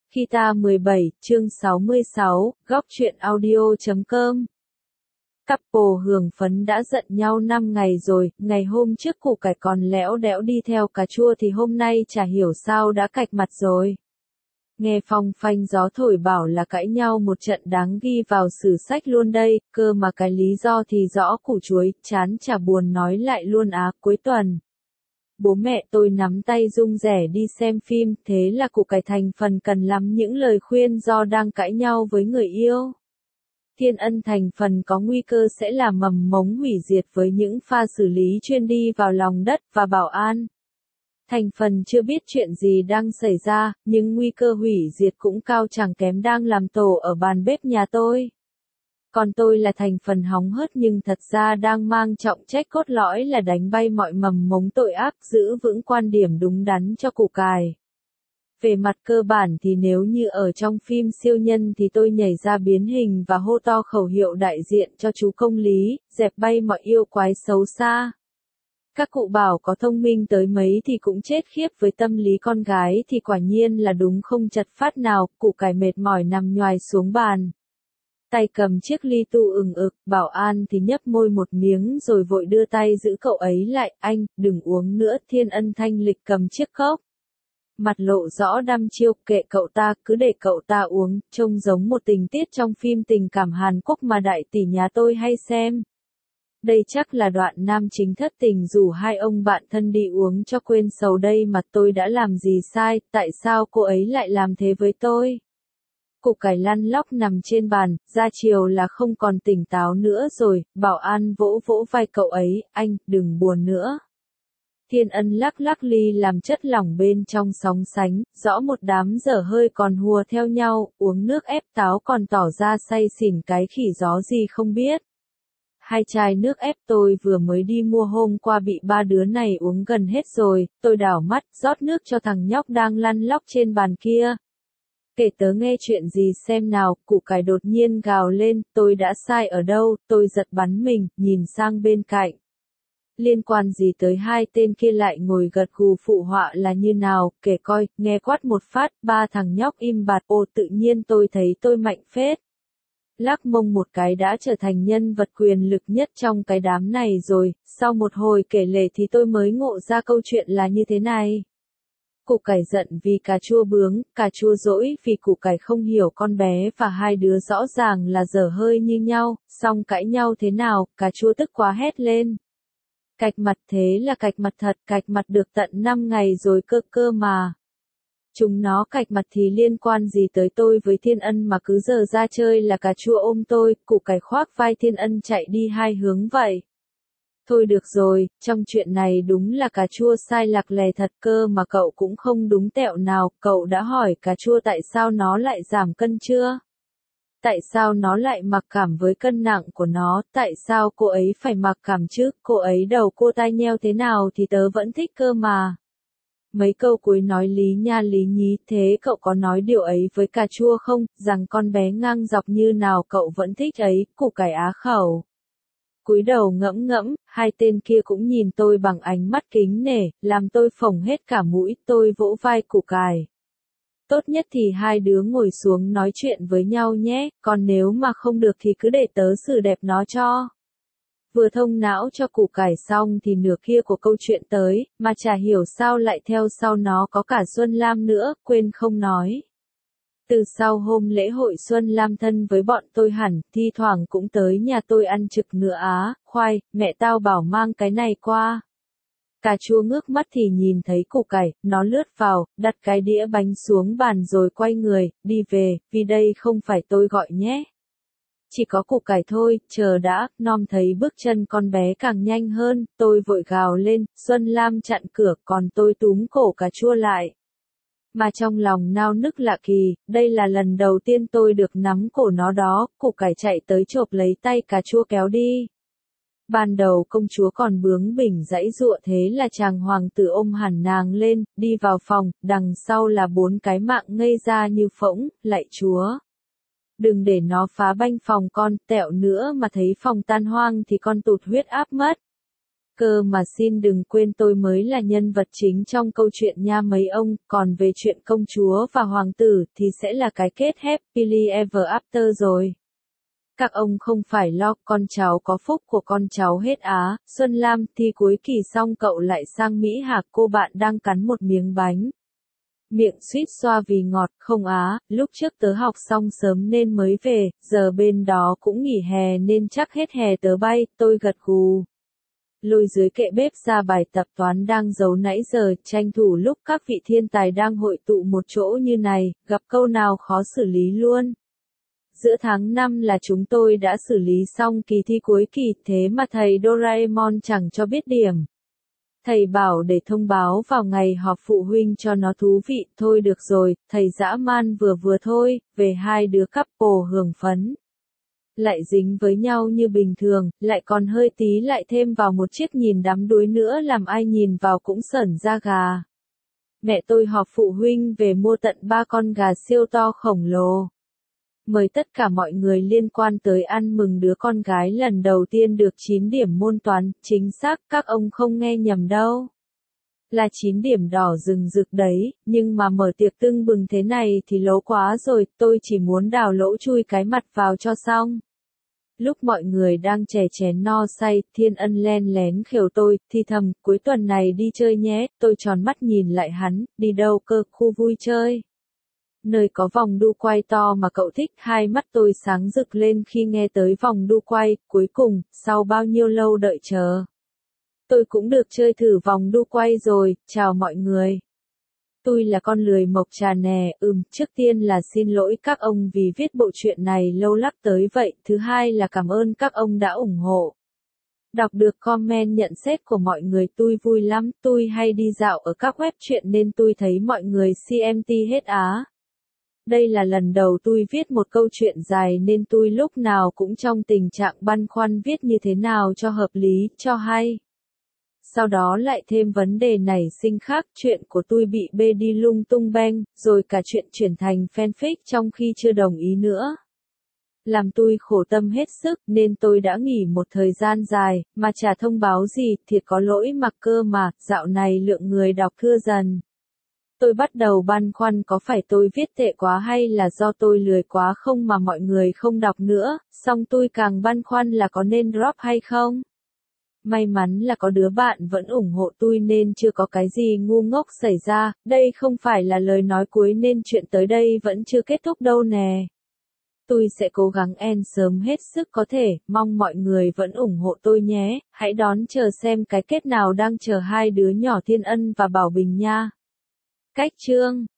Kita 17, chương 66, góc truyện audio.com. Couple hưởng phấn đã giận nhau 5 ngày rồi, ngày hôm trước củ cải còn lẽo đẽo đi theo cà chua thì hôm nay chả hiểu sao đã cạch mặt rồi. Nghe phong phanh gió thổi bảo là cãi nhau một trận đáng ghi vào sử sách luôn đây, cơ mà cái lý do thì rõ củ chuối, chán chả buồn nói lại luôn á, cuối tuần. Bố mẹ tôi nắm tay rung rẻ đi xem phim, thế là củ cải thành phần cần lắm những lời khuyên do đang cãi nhau với người yêu. Thiên Ân thành phần có nguy cơ sẽ là mầm mống hủy diệt với những pha xử lý chuyên đi vào lòng đất và bảo an. Thành phần chưa biết chuyện gì đang xảy ra, nhưng nguy cơ hủy diệt cũng cao chẳng kém đang làm tổ ở bàn bếp nhà tôi. Còn tôi là thành phần hóng hớt nhưng thật ra đang mang trọng trách cốt lõi là đánh bay mọi mầm mống tội ác, giữ vững quan điểm đúng đắn cho củ cải. Về mặt cơ bản thì nếu như ở trong phim siêu nhân thì tôi nhảy ra biến hình và hô to khẩu hiệu đại diện cho chú công lý, dẹp bay mọi yêu quái xấu xa. Các cụ bảo có thông minh tới mấy thì cũng chết khiếp với tâm lý con gái thì quả nhiên là đúng không chật phát nào, củ cải mệt mỏi nằm nhoài xuống bàn. Tay cầm chiếc ly tu ừng ực, bảo an thì nhấp môi một miếng rồi vội đưa tay giữ cậu ấy lại, anh, đừng uống nữa, Thiên Ân thanh lịch cầm chiếc cốc. Mặt lộ rõ đăm chiêu, kệ cậu ta, cứ để cậu ta uống, trông giống một tình tiết trong phim tình cảm Hàn Quốc mà đại tỷ nhà tôi hay xem. Đây chắc là đoạn nam chính thất tình rủ hai ông bạn thân đi uống cho quên sầu đây mà tôi đã làm gì sai, tại sao cô ấy lại làm thế với tôi? Củ cải lăn lóc nằm trên bàn, ra chiều là không còn tỉnh táo nữa rồi, bảo an vỗ vỗ vai cậu ấy, anh, đừng buồn nữa. Thiên Ân lắc lắc ly làm chất lỏng bên trong sóng sánh, rõ một đám dở hơi còn hùa theo nhau, uống nước ép táo còn tỏ ra say xỉn cái khỉ gió gì không biết. Hai chai nước ép tôi vừa mới đi mua hôm qua bị ba đứa này uống gần hết rồi, tôi đảo mắt, rót nước cho thằng nhóc đang lăn lóc trên bàn kia. Kể tớ nghe chuyện gì xem nào, củ cải đột nhiên gào lên, tôi đã sai ở đâu, tôi giật bắn mình, nhìn sang bên cạnh. Liên quan gì tới hai tên kia lại ngồi gật gù phụ họa là như nào, kể coi, nghe quát một phát, ba thằng nhóc im bặt, ô tự nhiên tôi thấy tôi mạnh phết. Lắc mông một cái đã trở thành nhân vật quyền lực nhất trong cái đám này rồi, sau một hồi kể lể thì tôi mới ngộ ra câu chuyện là như thế này. Củ cải giận vì cà chua bướng, cà chua dỗi vì củ cải không hiểu con bé và hai đứa rõ ràng là dở hơi như nhau, song cãi nhau thế nào, cà chua tức quá hét lên. Cạch mặt thế là cạch mặt thật, cạch mặt được tận 5 ngày rồi cơ mà. Chúng nó cạch mặt thì liên quan gì tới tôi với Thiên Ân mà cứ giờ ra chơi là cà chua ôm tôi, củ cải khoác vai Thiên Ân chạy đi hai hướng vậy. Thôi được rồi, trong chuyện này đúng là cà chua sai lạc lè thật cơ mà cậu cũng không đúng tẹo nào, cậu đã hỏi cà chua tại sao nó lại giảm cân chưa? Tại sao nó lại mặc cảm với cân nặng của nó, tại sao cô ấy phải mặc cảm chứ, cô ấy đầu cô tai nheo thế nào thì tớ vẫn thích cơ mà. Mấy câu cuối nói lý nha lý nhí, thế cậu có nói điều ấy với cà chua không, rằng con bé ngang dọc như nào cậu vẫn thích ấy, củ cải á khẩu. Cúi đầu ngẫm ngẫm, hai tên kia cũng nhìn tôi bằng ánh mắt kính nể, làm tôi phồng hết cả mũi, tôi vỗ vai củ cải. Tốt nhất thì hai đứa ngồi xuống nói chuyện với nhau nhé, còn nếu mà không được thì cứ để tớ xử đẹp nó cho. Vừa thông não cho củ cải xong thì nửa kia của câu chuyện tới, mà chả hiểu sao lại theo sau nó có cả Xuân Lam nữa, quên không nói. Từ sau hôm lễ hội Xuân Lam thân với bọn tôi hẳn, thi thoảng cũng tới nhà tôi ăn trực nữa á, khoai, mẹ tao bảo mang cái này qua. Cà chua ngước mắt thì nhìn thấy củ cải, nó lướt vào, đặt cái đĩa bánh xuống bàn rồi quay người, đi về, vì đây không phải tôi gọi nhé. Chỉ có củ cải thôi, chờ đã, nom thấy bước chân con bé càng nhanh hơn, tôi vội gào lên, Xuân Lam chặn cửa, còn tôi túm cổ cà chua lại. Mà trong lòng nao nức lạ kỳ, đây là lần đầu tiên tôi được nắm cổ nó đó, củ cải chạy tới chộp lấy tay cà chua kéo đi. Ban đầu công chúa còn bướng bỉnh giãy giụa thế là chàng hoàng tử ôm hẳn nàng lên, đi vào phòng, đằng sau là 4 cái mạng ngây ra như phỗng, lạy chúa. Đừng để nó phá banh phòng con, tẹo nữa mà thấy phòng tan hoang thì con tụt huyết áp mất. cơ mà xin đừng quên tôi mới là nhân vật chính trong câu chuyện nha mấy ông, còn về chuyện công chúa và hoàng tử thì sẽ là cái kết happily ever after rồi. Các ông không phải lo, con cháu có phúc của con cháu hết á. Xuân Lam, thi cuối kỳ xong cậu lại sang Mỹ hả? Cô bạn đang cắn một miếng bánh. Miệng suýt xoa vì ngọt, không á, lúc trước tớ học xong sớm nên mới về, giờ bên đó cũng nghỉ hè nên chắc hết hè tớ bay, tôi gật gù. Lôi dưới kệ bếp ra bài tập toán đang giấu nãy giờ, tranh thủ lúc các vị thiên tài đang hội tụ một chỗ như này, gặp câu nào khó xử lý luôn. Giữa tháng 5 là chúng tôi đã xử lý xong kỳ thi cuối kỳ, thế mà thầy Doraemon chẳng cho biết điểm. Thầy bảo để thông báo vào ngày họp phụ huynh cho nó thú vị, thôi được rồi, thầy dã man vừa vừa thôi, về hai đứa couple hưởng phấn. Lại dính với nhau như bình thường, lại còn hơi tí lại thêm vào một chiếc nhìn đắm đuối nữa làm ai nhìn vào cũng sởn da gà. Mẹ tôi họp phụ huynh về mua tận 3 con gà siêu to khổng lồ. Mời tất cả mọi người liên quan tới ăn mừng đứa con gái lần đầu tiên được 9 điểm môn toán, chính xác, các ông không nghe nhầm đâu. Là 9 điểm đỏ rừng rực đấy, nhưng mà mở tiệc tưng bừng thế này thì lố quá rồi, tôi chỉ muốn đào lỗ chui cái mặt vào cho xong. Lúc mọi người đang chè chén no say, Thiên Ân len lén khều tôi, thì thầm, cuối tuần này đi chơi nhé, tôi tròn mắt nhìn lại hắn, đi đâu cơ, khu vui chơi. Nơi có vòng đu quay to mà cậu thích, hai mắt tôi sáng rực lên khi nghe tới vòng đu quay, cuối cùng, sau bao nhiêu lâu đợi chờ. Tôi cũng được chơi thử vòng đu quay rồi, chào mọi người. Tôi là con lười mộc trà nè, trước tiên là xin lỗi các ông vì viết bộ truyện này lâu lắc tới vậy, thứ hai là cảm ơn các ông đã ủng hộ. Đọc được comment nhận xét của mọi người tôi vui lắm, tôi hay đi dạo ở các web truyện nên tôi thấy mọi người CMT hết á. Đây là lần đầu tôi viết một câu chuyện dài nên tôi lúc nào cũng trong tình trạng băn khoăn viết như thế nào cho hợp lý, cho hay. Sau đó lại thêm vấn đề nảy sinh khác, chuyện của tôi bị bê đi lung tung beng, rồi cả chuyện chuyển thành fanfic trong khi chưa đồng ý nữa. Làm tôi khổ tâm hết sức nên tôi đã nghỉ một thời gian dài, mà chả thông báo gì, thiệt có lỗi mặc cơ mà, dạo này lượng người đọc thưa dần. Tôi bắt đầu băn khoăn có phải tôi viết tệ quá hay là do tôi lười quá không mà mọi người không đọc nữa, xong tôi càng băn khoăn là có nên drop hay không. May mắn là có đứa bạn vẫn ủng hộ tôi nên chưa có cái gì ngu ngốc xảy ra, đây không phải là lời nói cuối nên chuyện tới đây vẫn chưa kết thúc đâu nè. Tôi sẽ cố gắng end sớm hết sức có thể, mong mọi người vẫn ủng hộ tôi nhé, hãy đón chờ xem cái kết nào đang chờ hai đứa nhỏ Thiên Ân và Bảo Bình nha. Cách chương